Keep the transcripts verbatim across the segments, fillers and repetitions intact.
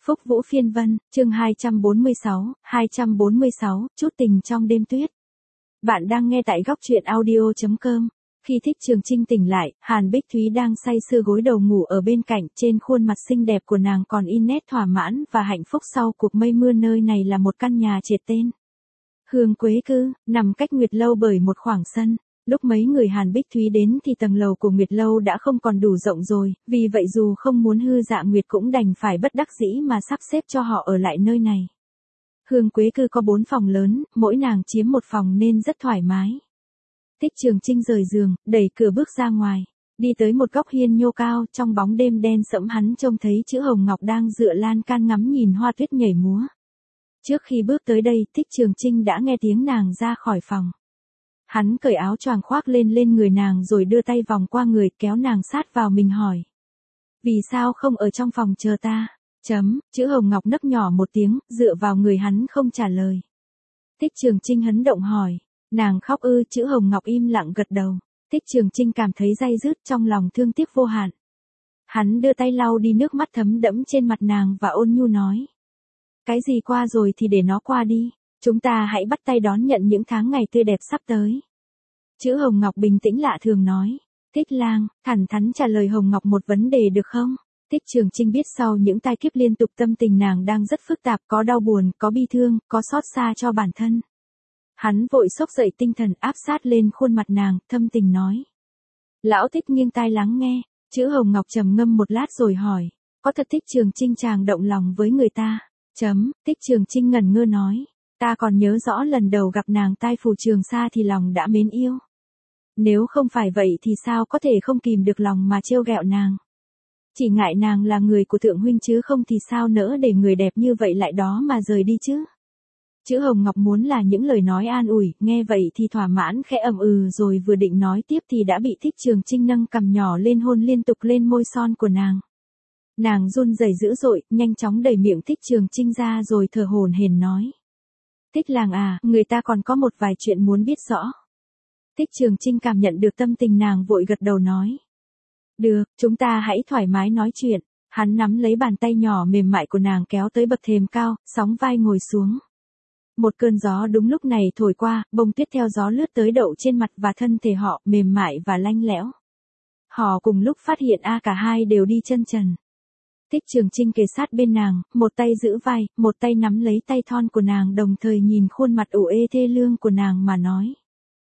Phúc Vũ Phiên Vân, chương hai trăm bốn mươi sáu, hai trăm bốn mươi sáu, chút tình trong đêm tuyết. Bạn đang nghe tại góc truyện audio chấm com. Khi Thích Trường Trinh tỉnh lại, Hàn Bích Thúy đang say sưa gối đầu ngủ ở bên cạnh, trên khuôn mặt xinh đẹp của nàng còn in nét thỏa mãn và hạnh phúc sau cuộc mây mưa. Nơi này là một căn nhà triệt tên Hương Quế Cư, nằm cách Nguyệt Lâu bởi một khoảng sân. Lúc mấy người Hàn Bích Thúy đến thì tầng lầu của Nguyệt Lâu đã không còn đủ rộng rồi, vì vậy dù không muốn hư dạ Nguyệt cũng đành phải bất đắc dĩ mà sắp xếp cho họ ở lại nơi này. Hương Quế Cư có bốn phòng lớn, mỗi nàng chiếm một phòng nên rất thoải mái. Thích Trường Trinh rời giường, đẩy cửa bước ra ngoài, đi tới một góc hiên nhô cao, trong bóng đêm đen sẫm hắn trông thấy chữ Hồng Ngọc đang dựa lan can ngắm nhìn hoa tuyết nhảy múa. Trước khi bước tới đây, Thích Trường Trinh đã nghe tiếng nàng ra khỏi phòng. Hắn cởi áo choàng khoác lên lên người nàng rồi đưa tay vòng qua người kéo nàng sát vào mình hỏi. Vì sao không ở trong phòng chờ ta? Chấm, chữ Hồng Ngọc nấc nhỏ một tiếng, dựa vào người hắn không trả lời. Thích Trường Trinh hấn động hỏi. Nàng khóc ư? Chữ Hồng Ngọc im lặng gật đầu. Thích Trường Trinh cảm thấy day dứt trong lòng thương tiếc vô hạn. Hắn đưa tay lau đi nước mắt thấm đẫm trên mặt nàng và ôn nhu nói. Cái gì qua rồi thì để nó qua đi. Chúng ta hãy bắt tay đón nhận những tháng ngày tươi đẹp sắp tới. Chữ Hồng Ngọc bình tĩnh lạ thường nói. Thích lang, thẳng thắn trả lời Hồng Ngọc một vấn đề được không? Thích Trường Trinh biết sau những tai kiếp liên tục tâm tình nàng đang rất phức tạp, có đau buồn, có bi thương, có xót xa cho bản thân. Hắn vội xốc dậy tinh thần áp sát lên khuôn mặt nàng, thâm tình nói. Lão Thích nghiêng tai lắng nghe, chữ Hồng Ngọc trầm ngâm một lát rồi hỏi. Có thật Thích Trường Trinh chàng động lòng với người ta? Chấm, Thích Trường Trinh ngẩn ngơ nói. Ta còn nhớ rõ lần đầu gặp nàng tai phủ Trường Sa thì lòng đã mến yêu. Nếu không phải vậy thì sao có thể không kìm được lòng mà trêu ghẹo nàng. Chỉ ngại nàng là người của thượng huynh chứ không thì sao nỡ để người đẹp như vậy lại đó mà rời đi chứ. Chữ Hồng Ngọc muốn là những lời nói an ủi, nghe vậy thì thỏa mãn khẽ ậm ừ rồi vừa định nói tiếp thì đã bị Thích Trường Trinh nâng cằm nhỏ lên hôn liên tục lên môi son của nàng. Nàng run rẩy dữ dội, nhanh chóng đẩy miệng Thích Trường Trinh ra rồi thở hổn hển nói. Thích lang à, người ta còn có một vài chuyện muốn biết rõ. Thích Trường Trinh cảm nhận được tâm tình nàng vội gật đầu nói. Được, chúng ta hãy thoải mái nói chuyện. Hắn nắm lấy bàn tay nhỏ mềm mại của nàng kéo tới bậc thềm cao, sóng vai ngồi xuống. Một cơn gió đúng lúc này thổi qua, bông tuyết theo gió lướt tới đậu trên mặt và thân thể họ, mềm mại và lanh lẽo. Họ cùng lúc phát hiện a cả hai đều đi chân trần. Thích Trường Trinh kề sát bên nàng, một tay giữ vai, một tay nắm lấy tay thon của nàng đồng thời nhìn khuôn mặt ủ ê thê lương của nàng mà nói.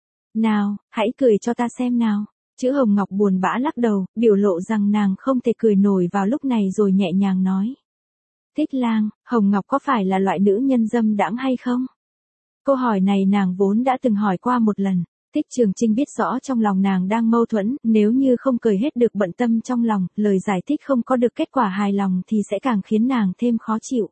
Nào, hãy cười cho ta xem nào. Chữ Hồng Ngọc buồn bã lắc đầu, biểu lộ rằng nàng không thể cười nổi vào lúc này rồi nhẹ nhàng nói. Thích lang, Hồng Ngọc có phải là loại nữ nhân dâm đãng hay không? Câu hỏi này nàng vốn đã từng hỏi qua một lần. Thích Trường Trinh biết rõ trong lòng nàng đang mâu thuẫn, nếu như không cười hết được bận tâm trong lòng, lời giải thích không có được kết quả hài lòng thì sẽ càng khiến nàng thêm khó chịu.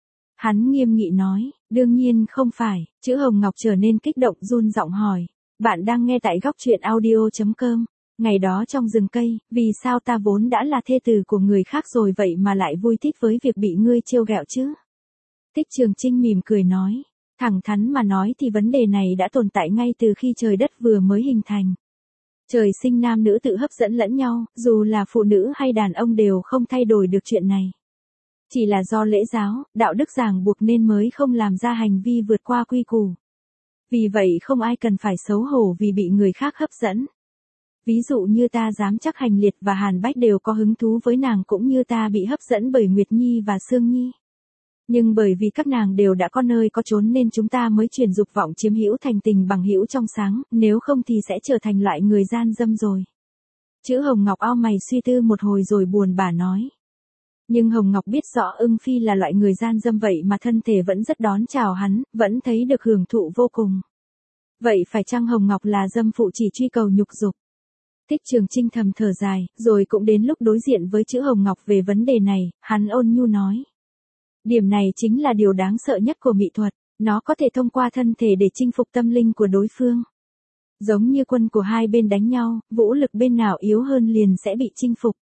Hắn nghiêm nghị nói, đương nhiên không phải. Chữ Hồng Ngọc trở nên kích động run giọng hỏi. Bạn đang nghe tại góc truyện audio chấm com. Ngày đó trong rừng cây, vì sao ta vốn đã là thê tử của người khác rồi vậy mà lại vui thích với việc bị ngươi trêu ghẹo chứ? Thích Trường Trinh mỉm cười nói. Thẳng thắn mà nói thì vấn đề này đã tồn tại ngay từ khi trời đất vừa mới hình thành. Trời sinh nam nữ tự hấp dẫn lẫn nhau, dù là phụ nữ hay đàn ông đều không thay đổi được chuyện này. Chỉ là do lễ giáo, đạo đức ràng buộc nên mới không làm ra hành vi vượt qua quy củ. Vì vậy không ai cần phải xấu hổ vì bị người khác hấp dẫn. Ví dụ như ta dám chắc Hành Liệt và Hàn Bách đều có hứng thú với nàng cũng như ta bị hấp dẫn bởi Nguyệt Nhi và Sương Nhi. Nhưng bởi vì các nàng đều đã có nơi có chốn nên chúng ta mới chuyển dục vọng chiếm hữu thành tình bằng hữu trong sáng, nếu không thì sẽ trở thành loại người gian dâm rồi. Chữ Hồng Ngọc ao mày suy tư một hồi rồi buồn bã nói. Nhưng Hồng Ngọc biết rõ Ưng Phi là loại người gian dâm vậy mà thân thể vẫn rất đón chào hắn, vẫn thấy được hưởng thụ vô cùng. Vậy phải chăng Hồng Ngọc là dâm phụ chỉ truy cầu nhục dục? Thích Trường Trinh thầm thở dài, rồi cũng đến lúc đối diện với chữ Hồng Ngọc về vấn đề này, hắn ôn nhu nói. Điểm này chính là điều đáng sợ nhất của mỹ thuật, nó có thể thông qua thân thể để chinh phục tâm linh của đối phương. Giống như quân của hai bên đánh nhau, vũ lực bên nào yếu hơn liền sẽ bị chinh phục.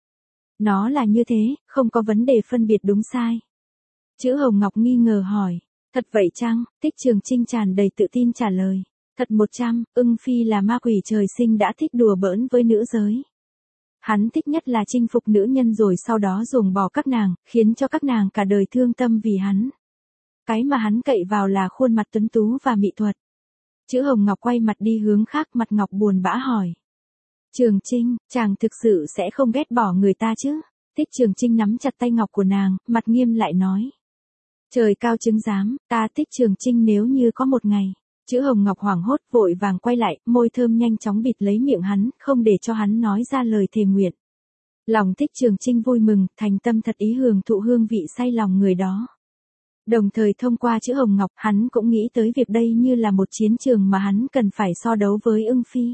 Nó là như thế, không có vấn đề phân biệt đúng sai. Chữ Hồng Ngọc nghi ngờ hỏi, thật vậy chăng? Thích Trường Trinh tràn đầy tự tin trả lời. Thật một trăm, Ưng Phi là ma quỷ trời sinh đã thích đùa bỡn với nữ giới. Hắn thích nhất là chinh phục nữ nhân rồi sau đó dùng bỏ các nàng, khiến cho các nàng cả đời thương tâm vì hắn. Cái mà hắn cậy vào là khuôn mặt tuấn tú và mỹ thuật. Chữ Hồng Ngọc quay mặt đi hướng khác, mặt Ngọc buồn bã hỏi. Trường Trinh, chàng thực sự sẽ không ghét bỏ người ta chứ? Thích Trường Trinh nắm chặt tay ngọc của nàng, mặt nghiêm lại nói. Trời cao chứng giám, ta thích Trường Trinh nếu như có một ngày. Chữ Hồng Ngọc hoảng hốt vội vàng quay lại, môi thơm nhanh chóng bịt lấy miệng hắn, không để cho hắn nói ra lời thề nguyện. Lòng Thích Trường Trinh vui mừng, thành tâm thật ý hưởng thụ hương vị say lòng người đó. Đồng thời thông qua chữ Hồng Ngọc, hắn cũng nghĩ tới việc đây như là một chiến trường mà hắn cần phải so đấu với ưng phi.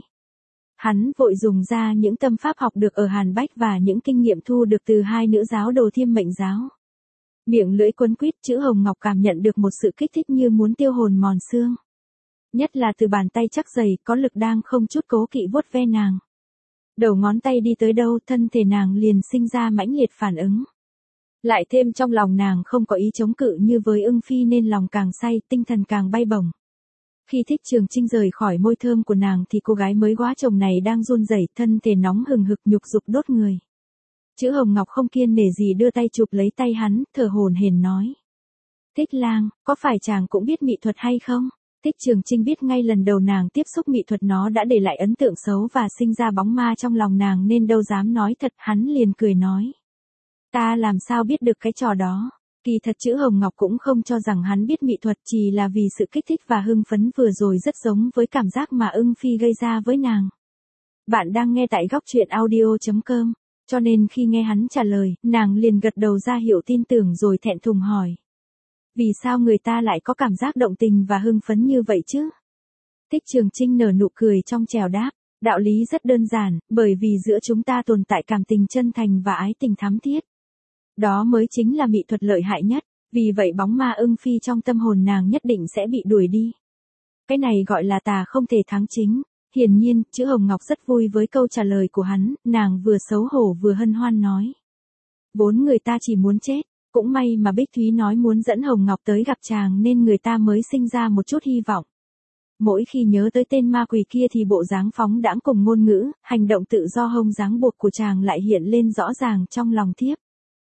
Hắn vội dùng ra những tâm pháp học được ở Hàn Bách và những kinh nghiệm thu được từ hai nữ giáo đồ Thiêm Mệnh giáo. Miệng lưỡi quấn quýt, chữ Hồng Ngọc cảm nhận được một sự kích thích như muốn tiêu hồn mòn xương. Nhất là từ bàn tay chắc dày, có lực đang không chút cố kỵ vuốt ve nàng. Đầu ngón tay đi tới đâu, thân thể nàng liền sinh ra mãnh liệt phản ứng. Lại thêm trong lòng nàng không có ý chống cự như với ưng phi nên lòng càng say, tinh thần càng bay bổng. Khi Thích Trường Trinh rời khỏi môi thơm của nàng thì cô gái mới góa chồng này đang run rẩy, thân thể nóng hừng hực, nhục dục đốt người. Chữ Hồng Ngọc không kiên nể gì đưa tay chụp lấy tay hắn, thở hổn hển nói. Thích lang, có phải chàng cũng biết mỹ thuật hay không? Thích Trường Trinh biết ngay lần đầu nàng tiếp xúc mỹ thuật nó đã để lại ấn tượng xấu và sinh ra bóng ma trong lòng nàng nên đâu dám nói thật, hắn liền cười nói. Ta làm sao biết được cái trò đó? Kỳ thật chữ Hồng Ngọc cũng không cho rằng hắn biết mỹ thuật, chỉ là vì sự kích thích và hưng phấn vừa rồi rất giống với cảm giác mà ưng phi gây ra với nàng. Bạn đang nghe tại góc truyện audio chấm com, cho nên khi nghe hắn trả lời, nàng liền gật đầu ra hiệu tin tưởng rồi thẹn thùng hỏi. Vì sao người ta lại có cảm giác động tình và hưng phấn như vậy chứ? Thích Trường Trinh nở nụ cười trong trẻo đáp, đạo lý rất đơn giản, bởi vì giữa chúng ta tồn tại cảm tình chân thành và ái tình thắm thiết. Đó mới chính là mỹ thuật lợi hại nhất, vì vậy bóng ma ưng phi trong tâm hồn nàng nhất định sẽ bị đuổi đi. Cái này gọi là tà không thể thắng chính. Hiển nhiên, chữ Hồng Ngọc rất vui với câu trả lời của hắn, nàng vừa xấu hổ vừa hân hoan nói. Vốn người ta chỉ muốn chết, cũng may mà Bích Thúy nói muốn dẫn Hồng Ngọc tới gặp chàng nên người ta mới sinh ra một chút hy vọng. Mỗi khi nhớ tới tên ma quỷ kia thì bộ dáng phóng đãng cùng ngôn ngữ, hành động tự do hông dáng buộc của chàng lại hiện lên rõ ràng trong lòng thiếp.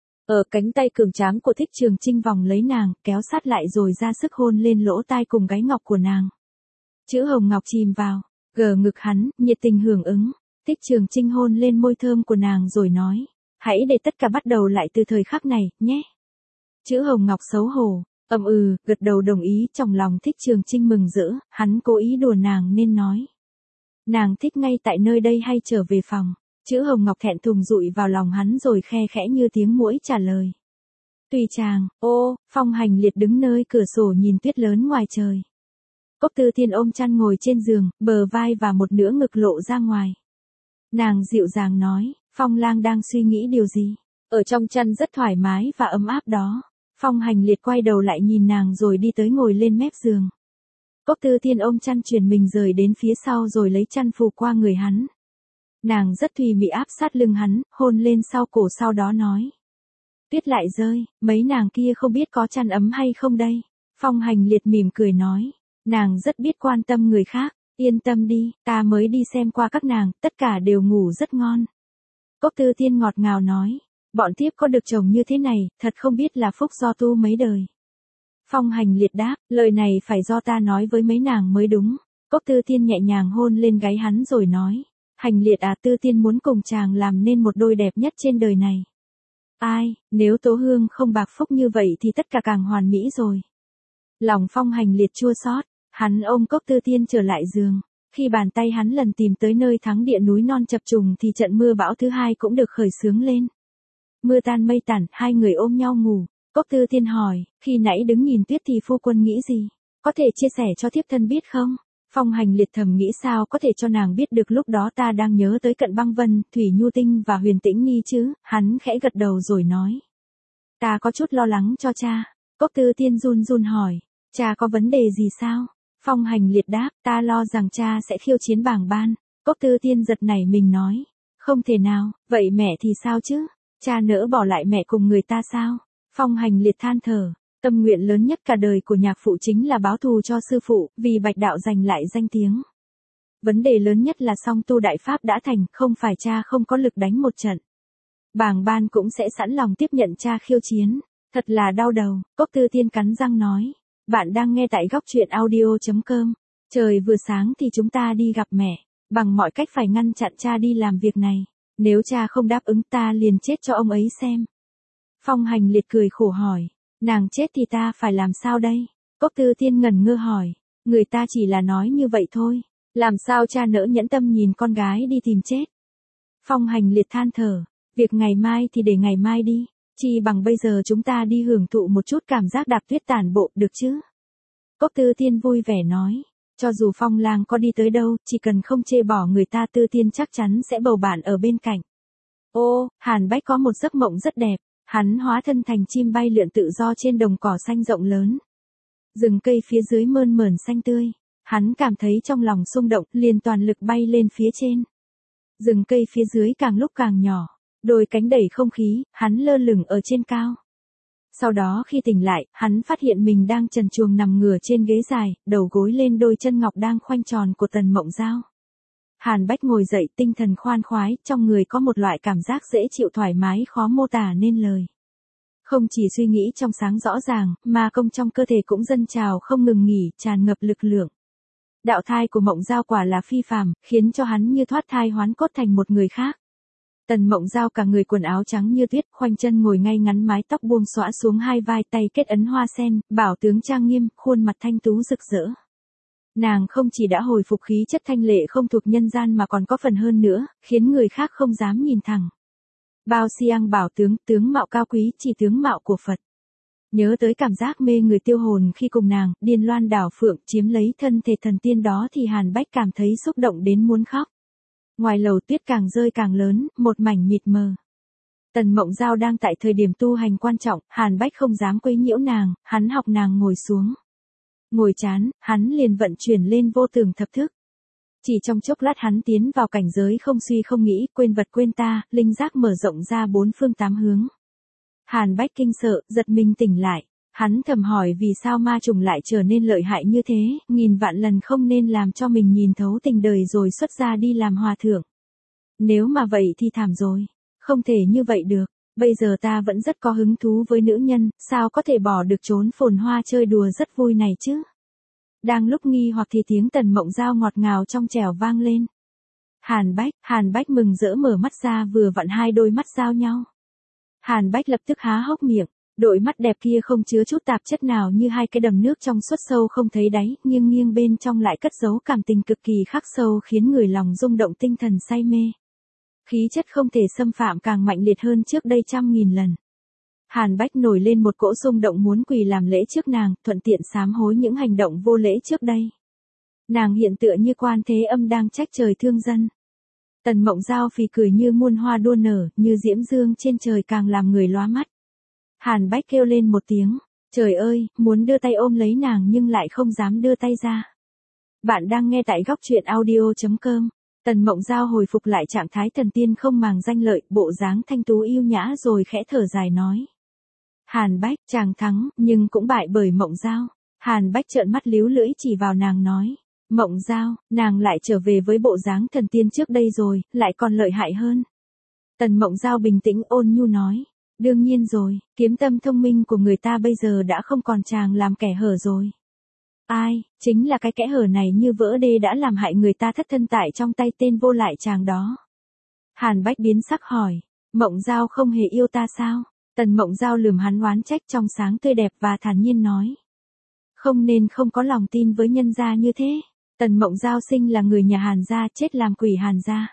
Ở cánh tay cường tráng của Thích Trường Trinh vòng lấy nàng, kéo sát lại rồi ra sức hôn lên lỗ tai cùng gáy ngọc của nàng. Chữ Hồng Ngọc chìm vào, gờ ngực hắn, nhiệt tình hưởng ứng. Thích Trường Trinh hôn lên môi thơm của nàng rồi nói, hãy để tất cả bắt đầu lại từ thời khắc này, nhé. Chữ Hồng Ngọc xấu hổ, ậm ừ, gật đầu đồng ý, trong lòng Thích Trường Trinh mừng rỡ, hắn cố ý đùa nàng nên nói. Nàng thích ngay tại nơi đây hay trở về phòng? Chữ Hồng Ngọc thẹn thùng dụi vào lòng hắn rồi khe khẽ như tiếng muỗi trả lời. Tùy chàng. Ô, Phong Hành Liệt đứng nơi cửa sổ nhìn tuyết lớn ngoài trời. Cốc Tư Thiên ôm chăn ngồi trên giường, bờ vai và một nửa ngực lộ ra ngoài. Nàng dịu dàng nói, Phong lang đang suy nghĩ điều gì? Ở trong chăn rất thoải mái và ấm áp đó. Phong Hành Liệt quay đầu lại nhìn nàng rồi đi tới ngồi lên mép giường. Cốc Tư Thiên ôm chăn chuyển mình rời đến phía sau rồi lấy chăn phủ qua người hắn. Nàng rất tùy mị áp sát lưng hắn, hôn lên sau cổ sau đó nói. Tuyết lại rơi, mấy nàng kia không biết có chăn ấm hay không đây? Phong Hành Liệt mỉm cười nói. Nàng rất biết quan tâm người khác, yên tâm đi, ta mới đi xem qua các nàng, tất cả đều ngủ rất ngon. Cốc Tư Thiên ngọt ngào nói. Bọn thiếp có được chồng như thế này, thật không biết là phúc do tu mấy đời. Phong Hành Liệt đáp, lời này phải do ta nói với mấy nàng mới đúng. Cốc Tư Thiên nhẹ nhàng hôn lên gáy hắn rồi nói. Hành Liệt à, Tư Thiên muốn cùng chàng làm nên một đôi đẹp nhất trên đời này. Ai, nếu Tố Hương không bạc phúc như vậy thì tất cả càng hoàn mỹ rồi. Lòng Phong Hành Liệt chua xót, hắn ôm Cốc Tư Thiên trở lại giường. Khi bàn tay hắn lần tìm tới nơi thắng địa núi non chập trùng thì trận mưa bão thứ hai cũng được khởi xướng lên. Mưa tan mây tản, hai người ôm nhau ngủ. Cốc Tư Thiên hỏi, khi nãy đứng nhìn tuyết thì phu quân nghĩ gì? Có thể chia sẻ cho thiếp thân biết không? Phong Hành Liệt thầm nghĩ sao có thể cho nàng biết được lúc đó ta đang nhớ tới Cận Băng Vân, Thủy Nhu Tinh và Huyền Tĩnh Nhi chứ? Hắn khẽ gật đầu rồi nói. Ta có chút lo lắng cho cha. Cốc Tư Thiên run run hỏi, cha có vấn đề gì sao? Phong Hành Liệt đáp, ta lo rằng cha sẽ khiêu chiến bảng ban. Cốc Tư Thiên giật nảy mình nói, không thể nào, vậy mẹ thì sao chứ? Cha nỡ bỏ lại mẹ cùng người ta sao? Phong Hành Liệt than thở, tâm nguyện lớn nhất cả đời của nhạc phụ chính là báo thù cho sư phụ, vì Bạch đạo giành lại danh tiếng. Vấn đề lớn nhất là song tu đại pháp đã thành, không phải cha không có lực đánh một trận. Bàng Ban cũng sẽ sẵn lòng tiếp nhận cha khiêu chiến. Thật là đau đầu, Cốc Tư Tiên cắn răng nói. Bạn đang nghe tại góc truyện audio.com. Trời vừa sáng thì chúng ta đi gặp mẹ. Bằng mọi cách phải ngăn chặn cha đi làm việc này. Nếu cha không đáp ứng ta liền chết cho ông ấy xem. Phong Hành Liệt cười khổ hỏi. Nàng chết thì ta phải làm sao đây? Cốc Tư Tiên ngẩn ngơ hỏi. Người ta chỉ là nói như vậy thôi. Làm sao cha nỡ nhẫn tâm nhìn con gái đi tìm chết? Phong Hành Liệt than thở. Việc ngày mai thì để ngày mai đi. Chỉ bằng bây giờ chúng ta đi hưởng thụ một chút cảm giác đạp tuyết tản bộ được chứ? Cốc Tư Tiên vui vẻ nói. Cho dù Phong Lang có đi tới đâu, chỉ cần không chê bỏ người ta, Tư Tiên chắc chắn sẽ bầu bạn ở bên cạnh. Ô, Hàn Bách có một giấc mộng rất đẹp. Hắn hóa thân thành chim bay lượn tự do trên đồng cỏ xanh rộng lớn. Rừng cây phía dưới mơn mởn xanh tươi. Hắn cảm thấy trong lòng xung động, liền toàn lực bay lên phía trên. Rừng cây phía dưới càng lúc càng nhỏ. Đôi cánh đẩy không khí, hắn lơ lửng ở trên cao. Sau đó khi tỉnh lại, hắn phát hiện mình đang trần truồng nằm ngửa trên ghế dài, đầu gối lên đôi chân ngọc đang khoanh tròn của Tần Mộng Giao. Hàn Bách ngồi dậy, tinh thần khoan khoái, trong người có một loại cảm giác dễ chịu thoải mái khó mô tả nên lời. Không chỉ suy nghĩ trong sáng rõ ràng, mà công trong cơ thể cũng dâng trào không ngừng nghỉ, tràn ngập lực lượng. Đạo thai của Mộng Giao quả là phi phàm, khiến cho hắn như thoát thai hoán cốt thành một người khác. Tần Mộng Giao cả người quần áo trắng như tuyết, khoanh chân ngồi ngay ngắn, mái tóc buông xõa xuống hai vai, tay kết ấn hoa sen, bảo tướng trang nghiêm, khuôn mặt thanh tú rực rỡ. Nàng không chỉ đã hồi phục khí chất thanh lệ không thuộc nhân gian mà còn có phần hơn nữa, khiến người khác không dám nhìn thẳng. Bao Siang bảo tướng, tướng mạo cao quý, chỉ tướng mạo của Phật. Nhớ tới cảm giác mê người tiêu hồn khi cùng nàng, điên loan đảo phượng, chiếm lấy thân thể thần tiên đó thì Hàn Bách cảm thấy xúc động đến muốn khóc. Ngoài lầu tuyết càng rơi càng lớn, một mảnh mịt mờ. Tần Mộng Giao đang tại thời điểm tu hành quan trọng, Hàn Bách không dám quấy nhiễu nàng, hắn học nàng ngồi xuống. Ngồi chán, hắn liền vận chuyển lên vô tường thập thức. Chỉ trong chốc lát hắn tiến vào cảnh giới không suy không nghĩ, quên vật quên ta, linh giác mở rộng ra bốn phương tám hướng. Hàn Bách kinh sợ, giật mình tỉnh lại. Hắn thầm hỏi vì sao ma trùng lại trở nên lợi hại như thế, nghìn vạn lần không nên làm cho mình nhìn thấu tình đời rồi xuất gia đi làm hòa thượng. Nếu mà vậy thì thảm rồi. Không thể như vậy được. Bây giờ ta vẫn rất có hứng thú với nữ nhân, sao có thể bỏ được chốn phồn hoa chơi đùa rất vui này chứ? Đang lúc nghi hoặc thì tiếng Tần Mộng Giao ngọt ngào trong trẻo vang lên. Hàn Bách, Hàn Bách mừng rỡ mở mắt ra, vừa vặn hai đôi mắt giao nhau. Hàn Bách lập tức há hốc miệng. Đôi mắt đẹp kia không chứa chút tạp chất nào, như hai cái đầm nước trong suốt sâu không thấy đáy, nghiêng nghiêng bên trong lại cất giấu cảm tình cực kỳ khắc sâu, khiến người lòng rung động, tinh thần say mê. Khí chất không thể xâm phạm càng mạnh liệt hơn trước đây trăm nghìn lần. Hàn Bách nổi lên một cỗ xung động muốn quỳ làm lễ trước nàng, thuận tiện sám hối những hành động vô lễ trước đây. Nàng hiện tựa như Quan Thế Âm đang trách trời thương dân. Tần Mộng Giao phì cười như muôn hoa đua nở, như diễm dương trên trời càng làm người lóa mắt. Hàn Bách kêu lên một tiếng, trời ơi, muốn đưa tay ôm lấy nàng nhưng lại không dám đưa tay ra. Bạn đang nghe tại góc truyện audio.com. Tần Mộng Giao hồi phục lại trạng thái thần tiên không màng danh lợi, bộ dáng thanh tú yêu nhã rồi khẽ thở dài nói. Hàn Bách, chàng thắng, nhưng cũng bại bởi Mộng Giao. Hàn Bách trợn mắt líu lưỡi chỉ vào nàng nói. Mộng Giao, nàng lại trở về với bộ dáng thần tiên trước đây rồi, lại còn lợi hại hơn. Tần Mộng Giao bình tĩnh ôn nhu nói. Đương nhiên rồi, kiếm tâm thông minh của người ta bây giờ đã không còn chàng làm kẻ hở rồi. Ai, chính là cái kẽ hở này như vỡ đê đã làm hại người ta thất thân tại trong tay tên vô lại chàng đó. Hàn Bách biến sắc hỏi, Mộng Giao không hề yêu ta sao? Tần Mộng Giao lườm hắn oán trách trong sáng tươi đẹp và thản nhiên nói. Không nên không có lòng tin với nhân gia như thế. Tần Mộng Giao sinh là người nhà Hàn gia, chết làm quỷ Hàn gia.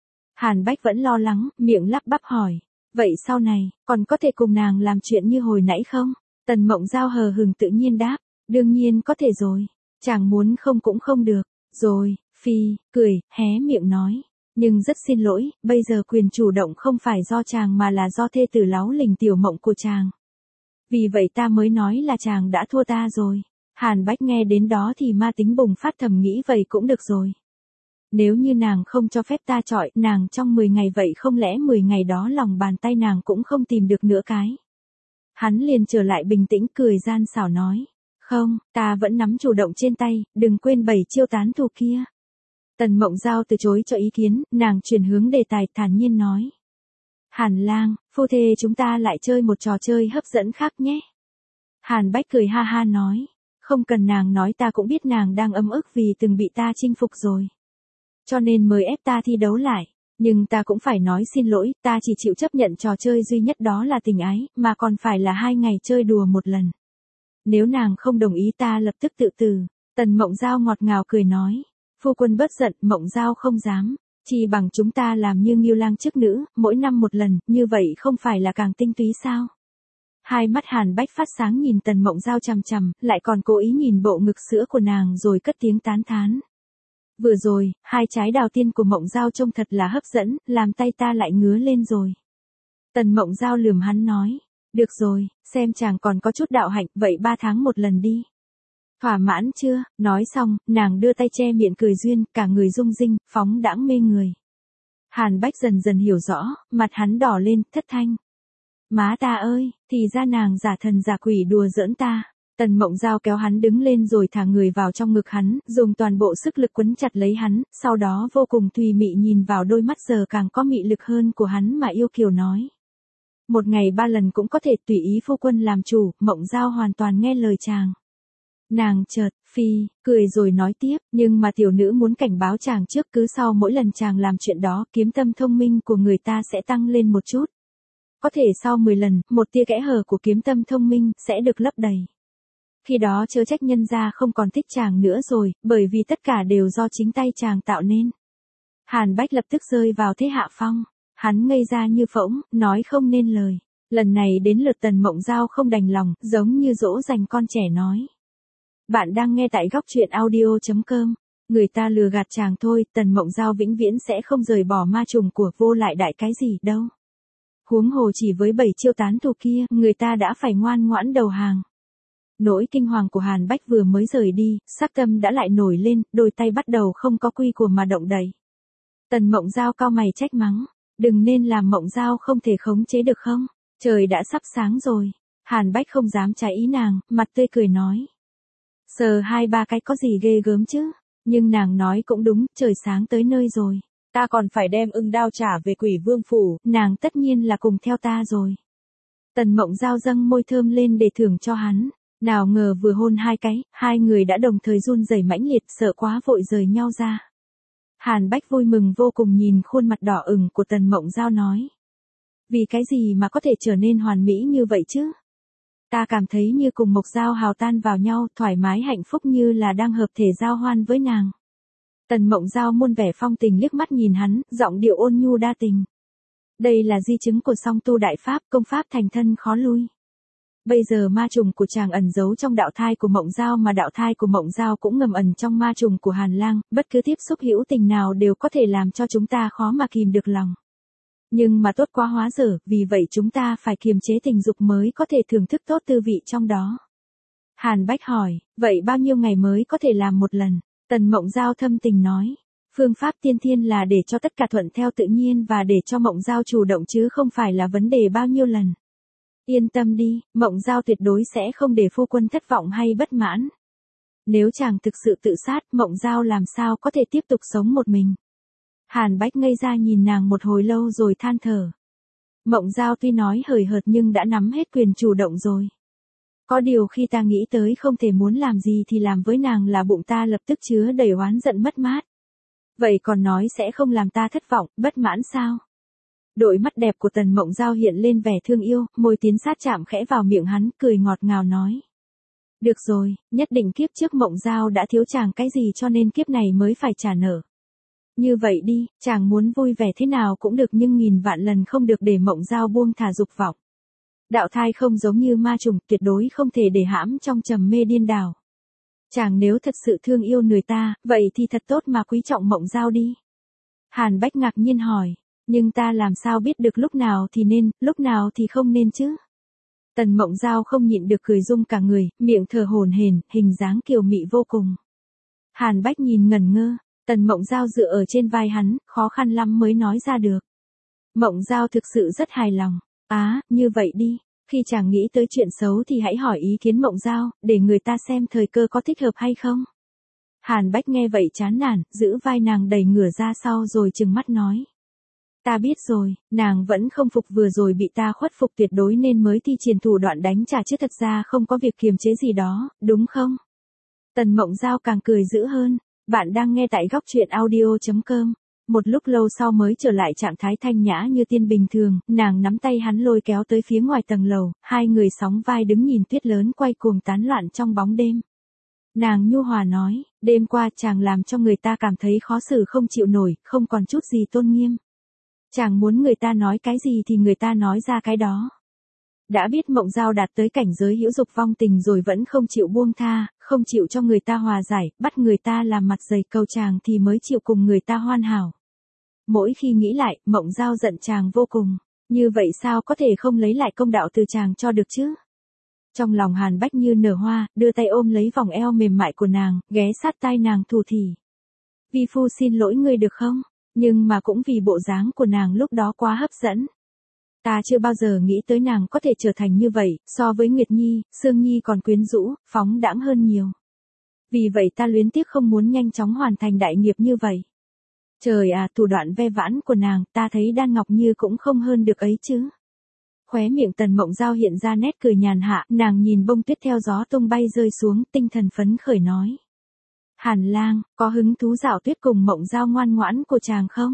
Hàn Bách vẫn lo lắng, miệng lắp bắp hỏi. Vậy sau này, còn có thể cùng nàng làm chuyện như hồi nãy không? Tần Mộng Giao hờ hừng tự nhiên đáp. Đương nhiên có thể rồi. Chàng muốn không cũng không được. Rồi, phi, cười, hé miệng nói. Nhưng rất xin lỗi, bây giờ quyền chủ động không phải do chàng mà là do thê tử láu lình Tiểu Mộng của chàng. Vì vậy ta mới nói là chàng đã thua ta rồi. Hàn Bách nghe đến đó thì ma tính bùng phát, thầm nghĩ vậy cũng được rồi. Nếu như nàng không cho phép ta chọi nàng trong mười ngày vậy không lẽ mười ngày đó lòng bàn tay nàng cũng không tìm được nữa cái. Hắn liền trở lại bình tĩnh cười gian xảo nói. Không, ta vẫn nắm chủ động trên tay, đừng quên bảy chiêu tán thù kia. Tần Mộng Giao từ chối cho ý kiến, nàng chuyển hướng đề tài thản nhiên nói. Hàn Lang, phu thê chúng ta lại chơi một trò chơi hấp dẫn khác nhé. Hàn Bách cười ha ha nói. Không cần nàng nói ta cũng biết nàng đang ấm ức vì từng bị ta chinh phục rồi. Cho nên mới ép ta thi đấu lại. Nhưng ta cũng phải nói xin lỗi, ta chỉ chịu chấp nhận trò chơi duy nhất đó là tình ái, mà còn phải là hai ngày chơi đùa một lần. Nếu nàng không đồng ý ta lập tức tự tử. Tần Mộng Giao ngọt ngào cười nói. Phu quân bớt giận, Mộng Giao không dám. Chỉ bằng chúng ta làm như Ngưu Lang chức nữ, mỗi năm một lần, như vậy không phải là càng tinh túy sao? Hai mắt Hàn Bách phát sáng nhìn Tần Mộng Giao chằm chằm, lại còn cố ý nhìn bộ ngực sữa của nàng rồi cất tiếng tán thán. Vừa rồi, hai trái đào tiên của Mộng Giao trông thật là hấp dẫn, làm tay ta lại ngứa lên rồi. Tần Mộng Giao lườm hắn nói. Được rồi, xem chàng còn có chút đạo hạnh, vậy ba tháng một lần đi. Thỏa mãn chưa? Nói xong, nàng đưa tay che miệng cười duyên, cả người rung rinh, phóng đãng mê người. Hàn Bách dần dần hiểu rõ, mặt hắn đỏ lên, thất thanh. Má ta ơi, thì ra nàng giả thần giả quỷ đùa giỡn ta. Tần Mộng Giao kéo hắn đứng lên rồi thả người vào trong ngực hắn, dùng toàn bộ sức lực quấn chặt lấy hắn, sau đó vô cùng tùy mị nhìn vào đôi mắt giờ càng có mị lực hơn của hắn mà yêu kiều nói. Một ngày ba lần cũng có thể tùy ý phu quân làm chủ, Mộng Giao hoàn toàn nghe lời chàng. Nàng chợt, phi, cười rồi nói tiếp, nhưng mà tiểu nữ muốn cảnh báo chàng trước, cứ sau mỗi lần chàng làm chuyện đó, kiếm tâm thông minh của người ta sẽ tăng lên một chút. Có thể sau mười lần, một tia kẽ hở của kiếm tâm thông minh sẽ được lấp đầy. Khi đó chớ trách nhân gia không còn thích chàng nữa rồi, bởi vì tất cả đều do chính tay chàng tạo nên. Hàn Bách lập tức rơi vào thế hạ phong, hắn ngây ra như phỗng, nói không nên lời. Lần này đến lượt Tần Mộng Giao không đành lòng, giống như dỗ dành con trẻ nói. Bạn đang nghe tại góc truyện audio chấm com. Người ta lừa gạt chàng thôi, Tần Mộng Giao vĩnh viễn sẽ không rời bỏ ma trùng của vô lại đại cái gì đâu. Huống hồ chỉ với bảy chiêu tán thủ kia, người ta đã phải ngoan ngoãn đầu hàng. Nỗi kinh hoàng của Hàn Bách vừa mới rời đi, sắc tâm đã lại nổi lên, đôi tay bắt đầu không có quy của mà động đậy. Tần Mộng Giao cau mày trách mắng, đừng nên làm Mộng Giao không thể khống chế được không? Trời đã sắp sáng rồi. Hàn Bách không dám trái ý nàng, mặt tươi cười nói. Sờ hai ba cái có gì ghê gớm chứ? Nhưng nàng nói cũng đúng, trời sáng tới nơi rồi. Ta còn phải đem ưng đao trả về Quỷ Vương phủ, nàng tất nhiên là cùng theo ta rồi. Tần Mộng Giao dâng môi thơm lên để thưởng cho hắn. Nào ngờ vừa hôn hai cái, hai người đã đồng thời run rẩy mãnh liệt, sợ quá vội rời nhau ra. Hàn Bách vui mừng vô cùng nhìn khuôn mặt đỏ ửng của Tần Mộng Giao nói. Vì cái gì mà có thể trở nên hoàn mỹ như vậy chứ? Ta cảm thấy như cùng Mộc Giao hào tan vào nhau, thoải mái hạnh phúc như là đang hợp thể giao hoan với nàng. Tần Mộng Giao muôn vẻ phong tình liếc mắt nhìn hắn, giọng điệu ôn nhu đa tình. Đây là di chứng của song tu đại pháp, công pháp thành thân khó lui. Bây giờ ma trùng của chàng ẩn giấu trong đạo thai của Mộng Giao mà đạo thai của Mộng Giao cũng ngầm ẩn trong ma trùng của Hàn Lang, bất cứ tiếp xúc hữu tình nào đều có thể làm cho chúng ta khó mà kìm được lòng. Nhưng mà tốt quá hóa dở, vì vậy chúng ta phải kiềm chế tình dục mới có thể thưởng thức tốt tư vị trong đó. Hàn Bách hỏi, vậy bao nhiêu ngày mới có thể làm một lần? Tần Mộng Giao thâm tình nói, phương pháp tiên thiên là để cho tất cả thuận theo tự nhiên và để cho Mộng Giao chủ động chứ không phải là vấn đề bao nhiêu lần. Yên tâm đi, Mộng Giao tuyệt đối sẽ không để phu quân thất vọng hay bất mãn. Nếu chàng thực sự tự sát, Mộng Giao làm sao có thể tiếp tục sống một mình? Hàn Bách ngây ra nhìn nàng một hồi lâu rồi than thở. Mộng Giao tuy nói hời hợt nhưng đã nắm hết quyền chủ động rồi. Có điều khi ta nghĩ tới không thể muốn làm gì thì làm với nàng là bụng ta lập tức chứa đầy oán giận mất mát. Vậy còn nói sẽ không làm ta thất vọng, bất mãn sao? Đôi mắt đẹp của Tần Mộng Giao hiện lên vẻ thương yêu, môi tiến sát chạm khẽ vào miệng hắn, cười ngọt ngào nói. Được rồi, nhất định kiếp trước Mộng Giao đã thiếu chàng cái gì cho nên kiếp này mới phải trả nợ. Như vậy đi, chàng muốn vui vẻ thế nào cũng được nhưng nghìn vạn lần không được để Mộng Giao buông thả dục vọng. Đạo thai không giống như ma trùng, tuyệt đối không thể để hãm trong trầm mê điên đảo. Chàng nếu thật sự thương yêu người ta, vậy thì thật tốt mà quý trọng Mộng Giao đi. Hàn Bách ngạc nhiên hỏi, nhưng ta làm sao biết được lúc nào thì nên, lúc nào thì không nên chứ? Tần Mộng Giao không nhịn được cười rung cả người, miệng thở hổn hển, hình dáng kiều mị vô cùng. Hàn Bách nhìn ngẩn ngơ, Tần Mộng Giao dựa ở trên vai hắn, khó khăn lắm mới nói ra được. Mộng Giao thực sự rất hài lòng. Á, à, như vậy đi, khi chàng nghĩ tới chuyện xấu thì hãy hỏi ý kiến Mộng Giao, để người ta xem thời cơ có thích hợp hay không. Hàn Bách nghe vậy chán nản, giữ vai nàng đẩy ngửa ra sau rồi trừng mắt nói. Ta biết rồi, nàng vẫn không phục vừa rồi bị ta khuất phục tuyệt đối nên mới thi triển thủ đoạn đánh trả chứ thật ra không có việc kiềm chế gì đó, đúng không? Tần Mộng Giao càng cười dữ hơn, bạn đang nghe tại góc truyện audio.com. Một lúc lâu sau mới trở lại trạng thái thanh nhã như tiên bình thường, nàng nắm tay hắn lôi kéo tới phía ngoài tầng lầu, hai người sóng vai đứng nhìn tuyết lớn quay cuồng tán loạn trong bóng đêm. Nàng nhu hòa nói, đêm qua chàng làm cho người ta cảm thấy khó xử không chịu nổi, không còn chút gì tôn nghiêm. Chàng muốn người ta nói cái gì thì người ta nói ra cái đó. Đã biết Mộng Giao đạt tới cảnh giới hữu dục vong tình rồi vẫn không chịu buông tha, không chịu cho người ta hòa giải, bắt người ta làm mặt dày cầu chàng thì mới chịu cùng người ta hoàn hảo. Mỗi khi nghĩ lại, Mộng Giao giận chàng vô cùng, như vậy sao có thể không lấy lại công đạo từ chàng cho được chứ? Trong lòng Hàn Bách như nở hoa, đưa tay ôm lấy vòng eo mềm mại của nàng, ghé sát tai nàng thủ thỉ. Vi phu xin lỗi ngươi được không? Nhưng mà cũng vì bộ dáng của nàng lúc đó quá hấp dẫn. Ta chưa bao giờ nghĩ tới nàng có thể trở thành như vậy, so với Nguyệt Nhi, Sương Nhi còn quyến rũ, phóng đãng hơn nhiều. Vì vậy ta luyến tiếc không muốn nhanh chóng hoàn thành đại nghiệp như vậy. Trời à, thủ đoạn ve vãn của nàng, ta thấy Đan Ngọc Như cũng không hơn được ấy chứ. Khóe miệng Tần Mộng Giao hiện ra nét cười nhàn hạ, nàng nhìn bông tuyết theo gió tung bay rơi xuống, tinh thần phấn khởi nói. Hàn lang, có hứng thú dạo tuyết cùng Mộng Giao ngoan ngoãn của chàng không?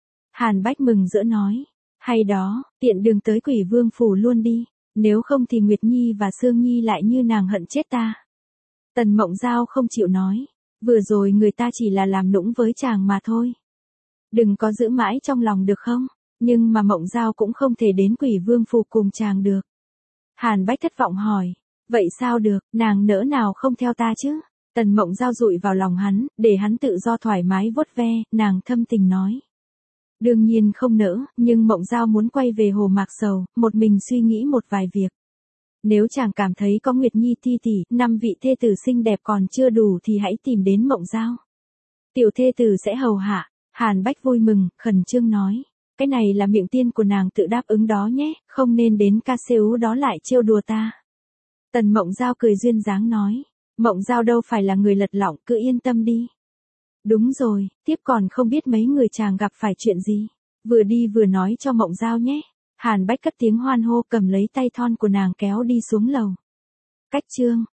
Hàn Bách mừng rỡ nói. Hay đó, tiện đường tới Quỷ Vương phủ luôn đi, nếu không thì Nguyệt Nhi và Sương Nhi lại như nàng hận chết ta. Tần Mộng Giao không chịu nói, vừa rồi người ta chỉ là làm nũng với chàng mà thôi. Đừng có giữ mãi trong lòng được không, nhưng mà Mộng Giao cũng không thể đến Quỷ Vương phủ cùng chàng được. Hàn Bách thất vọng hỏi, vậy sao được, nàng nỡ nào không theo ta chứ? Tần Mộng Giao dụi vào lòng hắn, để hắn tự do thoải mái vuốt ve, nàng thâm tình nói. Đương nhiên không nỡ, nhưng Mộng Giao muốn quay về Hồ Mạc Sầu, một mình suy nghĩ một vài việc. Nếu chàng cảm thấy có Nguyệt Nhi thi tỷ, năm vị thê tử xinh đẹp còn chưa đủ thì hãy tìm đến Mộng Giao. Tiểu thê tử sẽ hầu hạ. Hàn Bách vui mừng, khẩn trương nói. Cái này là miệng tiên của nàng tự đáp ứng đó nhé, không nên đến ca xếu đó lại trêu đùa ta. Tần Mộng Giao cười duyên dáng nói. Mộng Giao đâu phải là người lật lọng, cứ yên tâm đi. Đúng rồi, tiếp còn không biết mấy người chàng gặp phải chuyện gì. Vừa đi vừa nói cho Mộng Giao nhé. Hàn Bách cất tiếng hoan hô cầm lấy tay thon của nàng kéo đi xuống lầu. Cách chương.